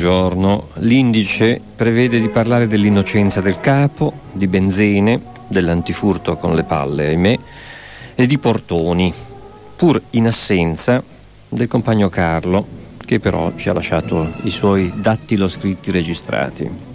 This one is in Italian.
buongiorno. L'indice prevede di parlare dell'innocenza del capo, di Benzene, dell'antifurto con le palle, ahimè, e di Portoni, pur in assenza del compagno Carlo, che però ci ha lasciato i suoi dattiloscritti registrati.